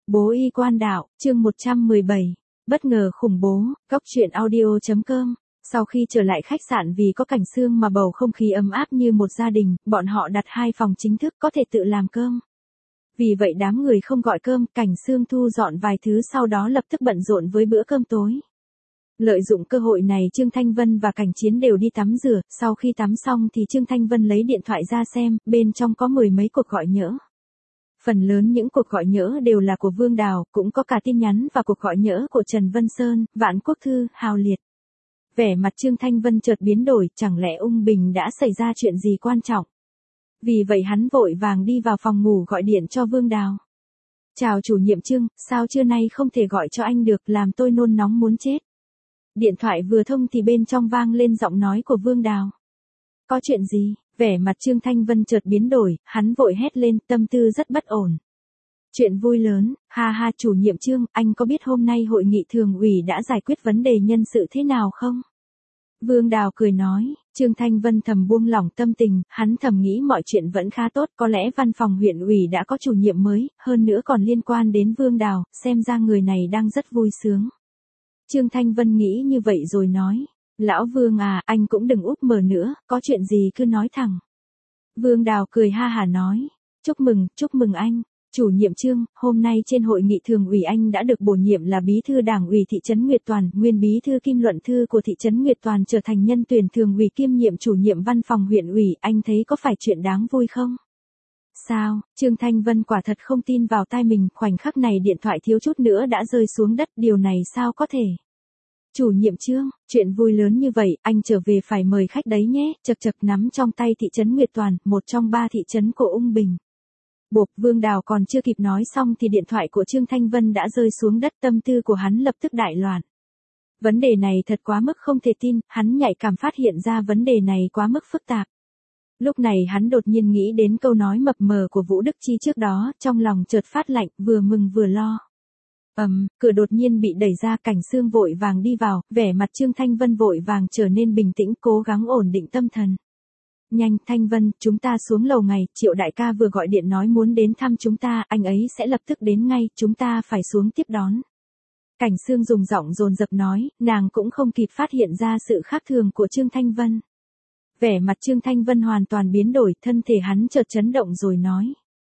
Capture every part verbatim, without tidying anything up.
Bố y quan đạo, chương một trăm mười bảy, bất ngờ khủng bố, góc truyện audio.com. Sau khi trở lại khách sạn vì có cảnh sương mà bầu không khí ấm áp như một gia đình, bọn họ đặt hai phòng chính thức có thể tự làm cơm. Vì vậy đám người không gọi cơm, cảnh sương thu dọn vài thứ sau đó lập tức bận rộn với bữa cơm tối. Lợi dụng cơ hội này Trương Thanh Vân và Cảnh Chiến đều đi tắm rửa, sau khi tắm xong thì Trương Thanh Vân lấy điện thoại ra xem, bên trong có mười mấy cuộc gọi nhỡ. Phần lớn những cuộc gọi nhỡ đều là của Vương Đào, cũng có cả tin nhắn và cuộc gọi nhỡ của Trần Vân Sơn, Vạn Quốc Thư, Hào Liệt. Vẻ mặt Trương Thanh Vân chợt biến đổi, chẳng lẽ Ung Bình đã xảy ra chuyện gì quan trọng. Vì vậy hắn vội vàng đi vào phòng ngủ gọi điện cho Vương Đào. Chào chủ nhiệm Trương, sao trưa nay không thể gọi cho anh được, làm tôi nôn nóng muốn chết. Điện thoại vừa thông thì bên trong vang lên giọng nói của Vương Đào. Có chuyện gì? Vẻ mặt Trương Thanh Vân chợt biến đổi, hắn vội hét lên, tâm tư rất bất ổn. Chuyện vui lớn, ha ha chủ nhiệm Trương, anh có biết hôm nay hội nghị thường ủy đã giải quyết vấn đề nhân sự thế nào không? Vương Đào cười nói, Trương Thanh Vân thầm buông lỏng tâm tình, hắn thầm nghĩ mọi chuyện vẫn khá tốt, có lẽ văn phòng huyện ủy đã có chủ nhiệm mới, hơn nữa còn liên quan đến Vương Đào, xem ra người này đang rất vui sướng. Trương Thanh Vân nghĩ như vậy rồi nói. Lão Vương à, anh cũng đừng úp mở nữa, có chuyện gì cứ nói thẳng. Vương Đào cười ha hả nói, chúc mừng, chúc mừng anh, chủ nhiệm Trương, hôm nay trên hội nghị thường ủy anh đã được bổ nhiệm là bí thư đảng ủy thị trấn Nguyệt Toàn, nguyên bí thư kim luận thư của thị trấn Nguyệt Toàn trở thành nhân tuyển thường ủy kiêm nhiệm chủ nhiệm văn phòng huyện ủy, anh thấy có phải chuyện đáng vui không? Sao? Trương Thanh Vân quả thật không tin vào tai mình, khoảnh khắc này điện thoại thiếu chút nữa đã rơi xuống đất, điều này sao có thể? Chủ nhiệm Trương, chuyện vui lớn như vậy, anh trở về phải mời khách đấy nhé, chật chật nắm trong tay thị trấn Nguyệt Toàn, một trong ba thị trấn của Ung Bình. Bộp, Vương Đào còn chưa kịp nói xong thì điện thoại của Trương Thanh Vân đã rơi xuống đất, tâm tư của hắn lập tức đại loạn. Vấn đề này thật quá mức không thể tin, hắn nhạy cảm phát hiện ra vấn đề này quá mức phức tạp. Lúc này hắn đột nhiên nghĩ đến câu nói mập mờ của Vũ Đức Chi trước đó, trong lòng chợt phát lạnh, vừa mừng vừa lo. Ầm, um, cửa đột nhiên bị đẩy ra, Cảnh Sương vội vàng đi vào, vẻ mặt Trương Thanh Vân vội vàng trở nên bình tĩnh, cố gắng ổn định tâm thần. Nhanh, Thanh Vân, chúng ta xuống lầu ngay, Triệu đại ca vừa gọi điện nói muốn đến thăm chúng ta, anh ấy sẽ lập tức đến ngay, chúng ta phải xuống tiếp đón. Cảnh Sương dùng giọng dồn dập nói, nàng cũng không kịp phát hiện ra sự khác thường của Trương Thanh Vân. Vẻ mặt Trương Thanh Vân hoàn toàn biến đổi, thân thể hắn chợt chấn động rồi nói.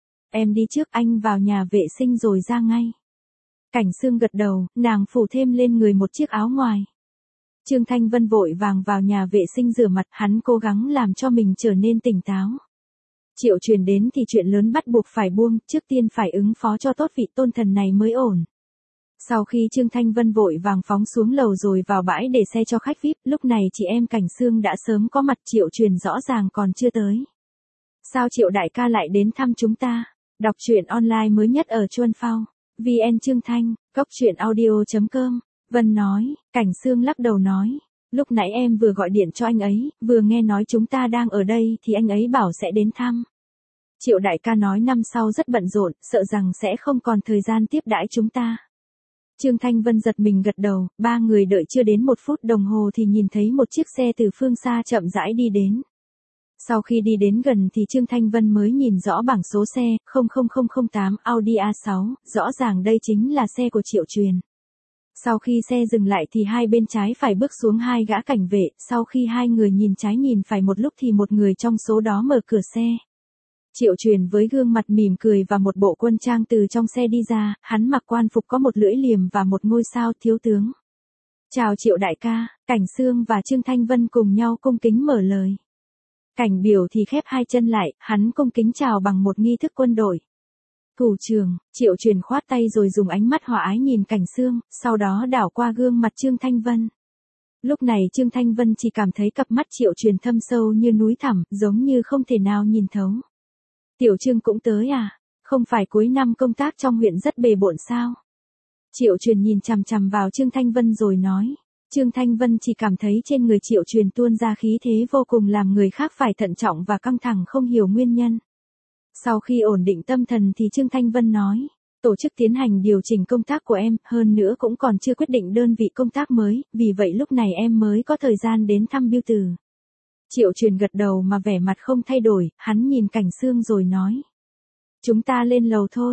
Em đi trước, anh vào nhà vệ sinh rồi ra ngay. Cảnh Sương gật đầu, nàng phủ thêm lên người một chiếc áo ngoài. Trương Thanh Vân vội vàng vào nhà vệ sinh rửa mặt, hắn cố gắng làm cho mình trở nên tỉnh táo. Triệu Truyền đến thì chuyện lớn bắt buộc phải buông, trước tiên phải ứng phó cho tốt vị tôn thần này mới ổn. Sau khi Trương Thanh Vân vội vàng phóng xuống lầu rồi vào bãi để xe cho khách vi ai pi, lúc này chị em Cảnh Sương đã sớm có mặt, Triệu Truyền rõ ràng còn chưa tới. Sao Triệu đại ca lại đến thăm chúng ta? Đọc truyện online mới nhất ở Chuan Phao. vê en Trương Thanh, góc truyện audio.com. Vân nói, Cảnh Sương lắc đầu nói, lúc nãy em vừa gọi điện cho anh ấy, vừa nghe nói chúng ta đang ở đây thì anh ấy bảo sẽ đến thăm. Triệu đại ca nói năm sau rất bận rộn, sợ rằng sẽ không còn thời gian tiếp đãi chúng ta. Trương Thanh Vân giật mình gật đầu, ba người đợi chưa đến một phút đồng hồ thì nhìn thấy một chiếc xe từ phương xa chậm rãi đi đến. Sau khi đi đến gần thì Trương Thanh Vân mới nhìn rõ bảng số xe, không không không không tám Audi a sáu, rõ ràng đây chính là xe của Triệu Truyền. Sau khi xe dừng lại thì hai bên trái phải bước xuống hai gã cảnh vệ, sau khi hai người nhìn trái nhìn phải một lúc thì một người trong số đó mở cửa xe. Triệu Truyền với gương mặt mỉm cười và một bộ quân trang từ trong xe đi ra, hắn mặc quan phục có một lưỡi liềm và một ngôi sao thiếu tướng. Chào Triệu đại ca, Cảnh Sương và Trương Thanh Vân cùng nhau cung kính mở lời. Cảnh Biểu thì khép hai chân lại, hắn cung kính chào bằng một nghi thức quân đội. Thủ trưởng, Triệu Truyền khoát tay rồi dùng ánh mắt hòa ái nhìn Cảnh Sương, sau đó đảo qua gương mặt Trương Thanh Vân. Lúc này Trương Thanh Vân chỉ cảm thấy cặp mắt Triệu Truyền thâm sâu như núi thẳm, giống như không thể nào nhìn thấu. Tiểu Trương cũng tới à? Không phải cuối năm công tác trong huyện rất bề bộn sao? Triệu Truyền nhìn chằm chằm vào Trương Thanh Vân rồi nói. Trương Thanh Vân chỉ cảm thấy trên người Triệu Truyền tuôn ra khí thế vô cùng làm người khác phải thận trọng và căng thẳng không hiểu nguyên nhân. Sau khi ổn định tâm thần thì Trương Thanh Vân nói, tổ chức tiến hành điều chỉnh công tác của em, hơn nữa cũng còn chưa quyết định đơn vị công tác mới, vì vậy lúc này em mới có thời gian đến thăm Biêu Tử. Triệu Truyền gật đầu mà vẻ mặt không thay đổi, hắn nhìn Cảnh Sương rồi nói. Chúng ta lên lầu thôi.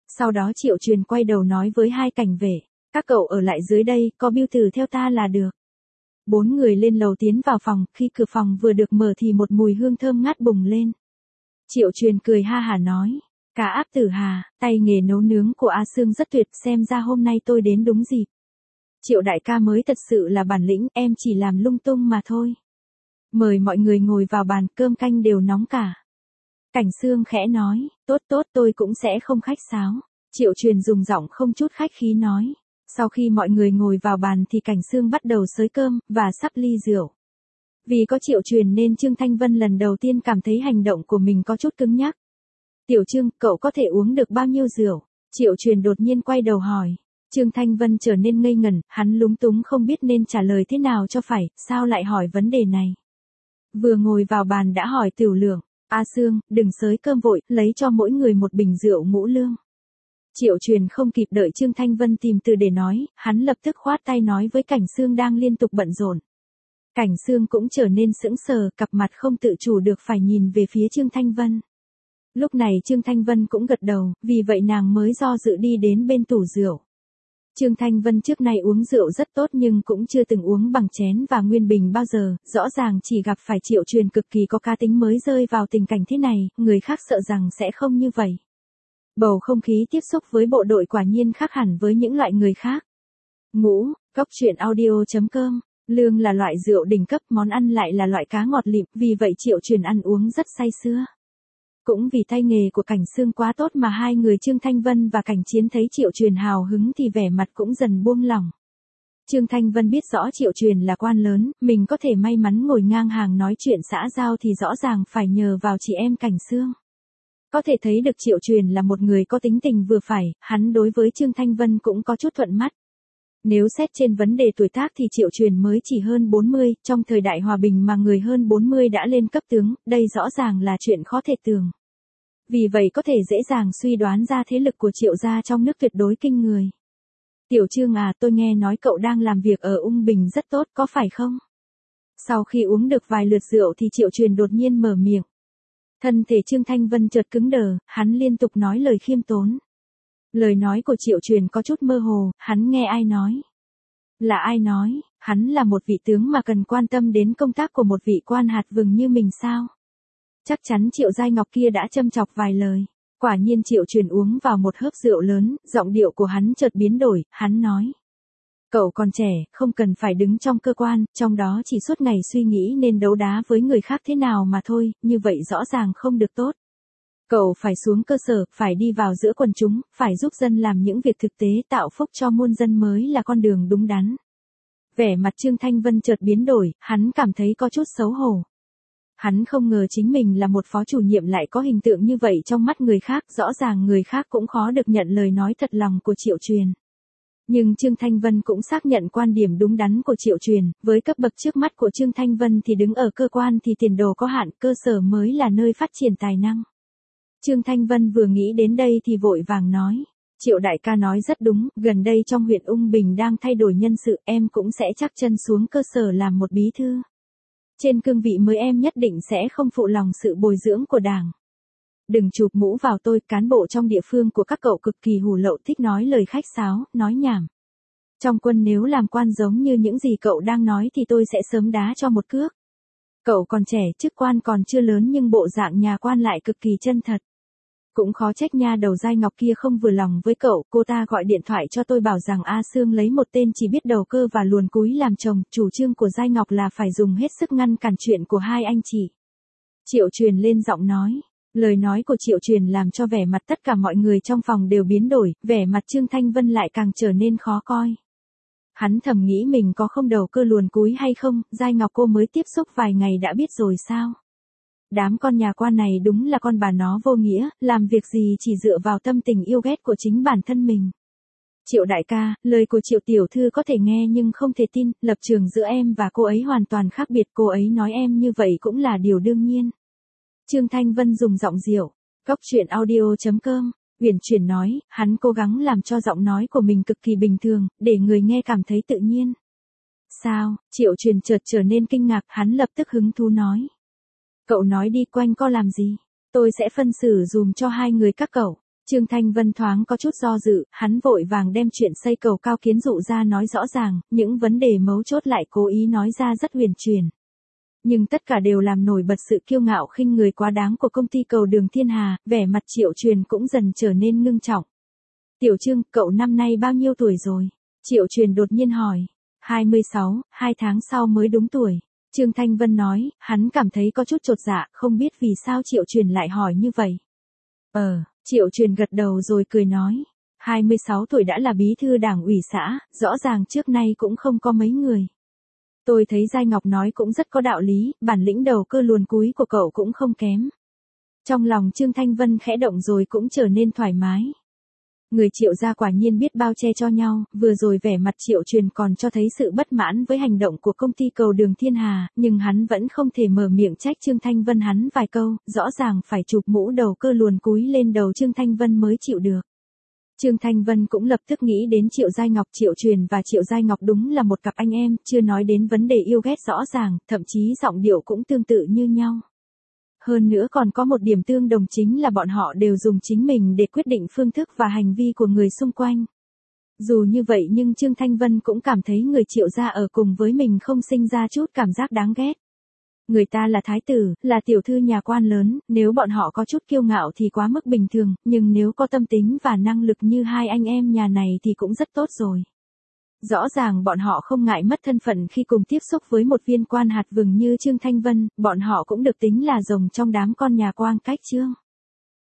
Sau đó Triệu Truyền quay đầu nói với hai cảnh vệ, các cậu ở lại dưới đây, có bưu tử theo ta là được. Bốn người lên lầu tiến vào phòng, khi cửa phòng vừa được mở thì một mùi hương thơm ngát bùng lên. Triệu Truyền cười ha hả nói, cá áp tử Hà, tay nghề nấu nướng của A Sương rất tuyệt, xem ra hôm nay tôi đến đúng dịp. Triệu đại ca mới thật sự là bản lĩnh, em chỉ làm lung tung mà thôi. Mời mọi người ngồi vào bàn, cơm canh đều nóng cả. Cảnh Sương khẽ nói, tốt tốt tôi cũng sẽ không khách sáo. Triệu Truyền dùng giọng không chút khách khí nói. Sau khi mọi người ngồi vào bàn thì Cảnh Sương bắt đầu xới cơm, và sắp ly rượu. Vì có Triệu Truyền nên Trương Thanh Vân lần đầu tiên cảm thấy hành động của mình có chút cứng nhắc. Tiểu Trương, cậu có thể uống được bao nhiêu rượu? Triệu Truyền đột nhiên quay đầu hỏi. Trương Thanh Vân trở nên ngây ngẩn, hắn lúng túng không biết nên trả lời thế nào cho phải, sao lại hỏi vấn đề này. Vừa ngồi vào bàn đã hỏi Tiểu Lượng, A Sương, đừng xới cơm vội, lấy cho mỗi người một bình rượu ngũ lương. Triệu Truyền không kịp đợi Trương Thanh Vân tìm từ để nói, hắn lập tức khoát tay nói với Cảnh Sương đang liên tục bận rộn. Cảnh Sương cũng trở nên sững sờ, cặp mặt không tự chủ được phải nhìn về phía Trương Thanh Vân. Lúc này Trương Thanh Vân cũng gật đầu, vì vậy nàng mới do dự đi đến bên tủ rượu. Trương Thanh Vân trước nay uống rượu rất tốt nhưng cũng chưa từng uống bằng chén và nguyên bình bao giờ, rõ ràng chỉ gặp phải Triệu Truyền cực kỳ có cá tính mới rơi vào tình cảnh thế này, người khác sợ rằng sẽ không như vậy. Bầu không khí tiếp xúc với bộ đội quả nhiên khác hẳn với những loại người khác. Ngũ, Cóc Truyện Audio chấm com, lương là loại rượu đỉnh cấp, món ăn lại là loại cá ngọt lịm, vì vậy Triệu Truyền ăn uống rất say sưa. Cũng vì tay nghề của Cảnh Sương quá tốt mà hai người Trương Thanh Vân và Cảnh Chiến thấy Triệu Truyền hào hứng thì vẻ mặt cũng dần buông lỏng. Trương Thanh Vân biết rõ Triệu Truyền là quan lớn, mình có thể may mắn ngồi ngang hàng nói chuyện xã giao thì rõ ràng phải nhờ vào chị em Cảnh Sương. Có thể thấy được Triệu Truyền là một người có tính tình vừa phải, hắn đối với Trương Thanh Vân cũng có chút thuận mắt. Nếu xét trên vấn đề tuổi tác thì Triệu Truyền mới chỉ hơn bốn mươi, trong thời đại hòa bình mà người hơn bốn mươi đã lên cấp tướng, đây rõ ràng là chuyện khó thể tưởng. Vì vậy có thể dễ dàng suy đoán ra thế lực của Triệu gia trong nước tuyệt đối kinh người. Tiểu Trương à, tôi nghe nói cậu đang làm việc ở Ung Bình rất tốt, có phải không? Sau khi uống được vài lượt rượu thì Triệu Truyền đột nhiên mở miệng. Thân thể Trương Thanh Vân chợt cứng đờ, hắn liên tục nói lời khiêm tốn. Lời nói của Triệu Truyền có chút mơ hồ, hắn nghe ai nói? Là ai nói, hắn là một vị tướng mà cần quan tâm đến công tác của một vị quan hạt vừng như mình sao? Chắc chắn Triệu Giai Ngọc kia đã châm chọc vài lời. Quả nhiên Triệu Truyền uống vào một hớp rượu lớn, giọng điệu của hắn chợt biến đổi, hắn nói. Cậu còn trẻ, không cần phải đứng trong cơ quan, trong đó chỉ suốt ngày suy nghĩ nên đấu đá với người khác thế nào mà thôi, như vậy rõ ràng không được tốt. Cậu phải xuống cơ sở, phải đi vào giữa quần chúng, phải giúp dân làm những việc thực tế tạo phúc cho muôn dân mới là con đường đúng đắn. Vẻ mặt Trương Thanh Vân chợt biến đổi, hắn cảm thấy có chút xấu hổ. Hắn không ngờ chính mình là một phó chủ nhiệm lại có hình tượng như vậy trong mắt người khác, rõ ràng người khác cũng khó được nhận lời nói thật lòng của Triệu Truyền. Nhưng Trương Thanh Vân cũng xác nhận quan điểm đúng đắn của Triệu Truyền, với cấp bậc trước mắt của Trương Thanh Vân thì đứng ở cơ quan thì tiền đồ có hạn, cơ sở mới là nơi phát triển tài năng. Trương Thanh Vân vừa nghĩ đến đây thì vội vàng nói, Triệu đại ca nói rất đúng, gần đây trong huyện Ung Bình đang thay đổi nhân sự, em cũng sẽ chắc chân xuống cơ sở làm một bí thư. Trên cương vị mới em nhất định sẽ không phụ lòng sự bồi dưỡng của đảng. Đừng chụp mũ vào tôi, cán bộ trong địa phương của các cậu cực kỳ hủ lậu, thích nói lời khách sáo, nói nhảm. Trong quân nếu làm quan giống như những gì cậu đang nói thì tôi sẽ sớm đá cho một cước. Cậu còn trẻ, chức quan còn chưa lớn nhưng bộ dạng nhà quan lại cực kỳ chân thật. Cũng khó trách nha đầu Giai Ngọc kia không vừa lòng với cậu, cô ta gọi điện thoại cho tôi bảo rằng A Sương lấy một tên chỉ biết đầu cơ và luồn cúi làm chồng, chủ trương của Giai Ngọc là phải dùng hết sức ngăn cản chuyện của hai anh chị. Triệu Truyền lên giọng nói, lời nói của Triệu Truyền làm cho vẻ mặt tất cả mọi người trong phòng đều biến đổi, vẻ mặt Trương Thanh Vân lại càng trở nên khó coi. Hắn thầm nghĩ mình có không đầu cơ luồn cúi hay không, Giai Ngọc cô mới tiếp xúc vài ngày đã biết rồi sao? Đám con nhà quan này đúng là con bà nó vô nghĩa, làm việc gì chỉ dựa vào tâm tình yêu ghét của chính bản thân mình. Triệu đại ca, lời của Triệu tiểu thư có thể nghe nhưng không thể tin, lập trường giữa em và cô ấy hoàn toàn khác biệt, cô ấy nói em như vậy cũng là điều đương nhiên. Trương Thanh Vân dùng giọng dịu, Cóc Truyện Audio chấm com, uyển chuyển nói, hắn cố gắng làm cho giọng nói của mình cực kỳ bình thường, để người nghe cảm thấy tự nhiên. Sao? Triệu Truyền chợt trở nên kinh ngạc, hắn lập tức hứng thú nói. Cậu nói đi, quanh co làm gì? Tôi sẽ phân xử dùm cho hai người các cậu. Trương Thanh Vân thoáng có chút do dự, hắn vội vàng đem chuyện xây cầu cao kiến dụ ra nói rõ ràng, những vấn đề mấu chốt lại cố ý nói ra rất huyền truyền. Nhưng tất cả đều làm nổi bật sự kiêu ngạo khinh người quá đáng của công ty cầu đường Thiên Hà, vẻ mặt Triệu Truyền cũng dần trở nên ngưng trọng. Tiểu Trương, cậu năm nay bao nhiêu tuổi rồi? Triệu Truyền đột nhiên hỏi. hai mươi sáu, hai tháng sau mới đúng tuổi. Trương Thanh Vân nói, hắn cảm thấy có chút chột dạ, không biết vì sao Triệu Truyền lại hỏi như vậy. Ờ, Triệu Truyền gật đầu rồi cười nói. hai mươi sáu tuổi đã là bí thư đảng ủy xã, rõ ràng trước nay cũng không có mấy người. Tôi thấy Giai Ngọc nói cũng rất có đạo lý, bản lĩnh đầu cơ luồn cúi của cậu cũng không kém. Trong lòng Trương Thanh Vân khẽ động rồi cũng trở nên thoải mái. Người Triệu gia quả nhiên biết bao che cho nhau, vừa rồi vẻ mặt Triệu Truyền còn cho thấy sự bất mãn với hành động của công ty cầu đường Thiên Hà, nhưng hắn vẫn không thể mở miệng trách Trương Thanh Vân hắn vài câu, rõ ràng phải chụp mũ đầu cơ luồn cúi lên đầu Trương Thanh Vân mới chịu được. Trương Thanh Vân cũng lập tức nghĩ đến Triệu Giai Ngọc. Triệu Truyền và Triệu Giai Ngọc đúng là một cặp anh em, chưa nói đến vấn đề yêu ghét rõ ràng, thậm chí giọng điệu cũng tương tự như nhau. Hơn nữa còn có một điểm tương đồng chính là bọn họ đều dùng chính mình để quyết định phương thức và hành vi của người xung quanh. Dù như vậy nhưng Trương Thanh Vân cũng cảm thấy người Triệu gia ở cùng với mình không sinh ra chút cảm giác đáng ghét. Người ta là thái tử, là tiểu thư nhà quan lớn, nếu bọn họ có chút kiêu ngạo thì quá mức bình thường, nhưng nếu có tâm tính và năng lực như hai anh em nhà này thì cũng rất tốt rồi. Rõ ràng bọn họ không ngại mất thân phận khi cùng tiếp xúc với một viên quan hạt vừng như Trương Thanh Vân, bọn họ cũng được tính là rồng trong đám con nhà Quang Cách Trương.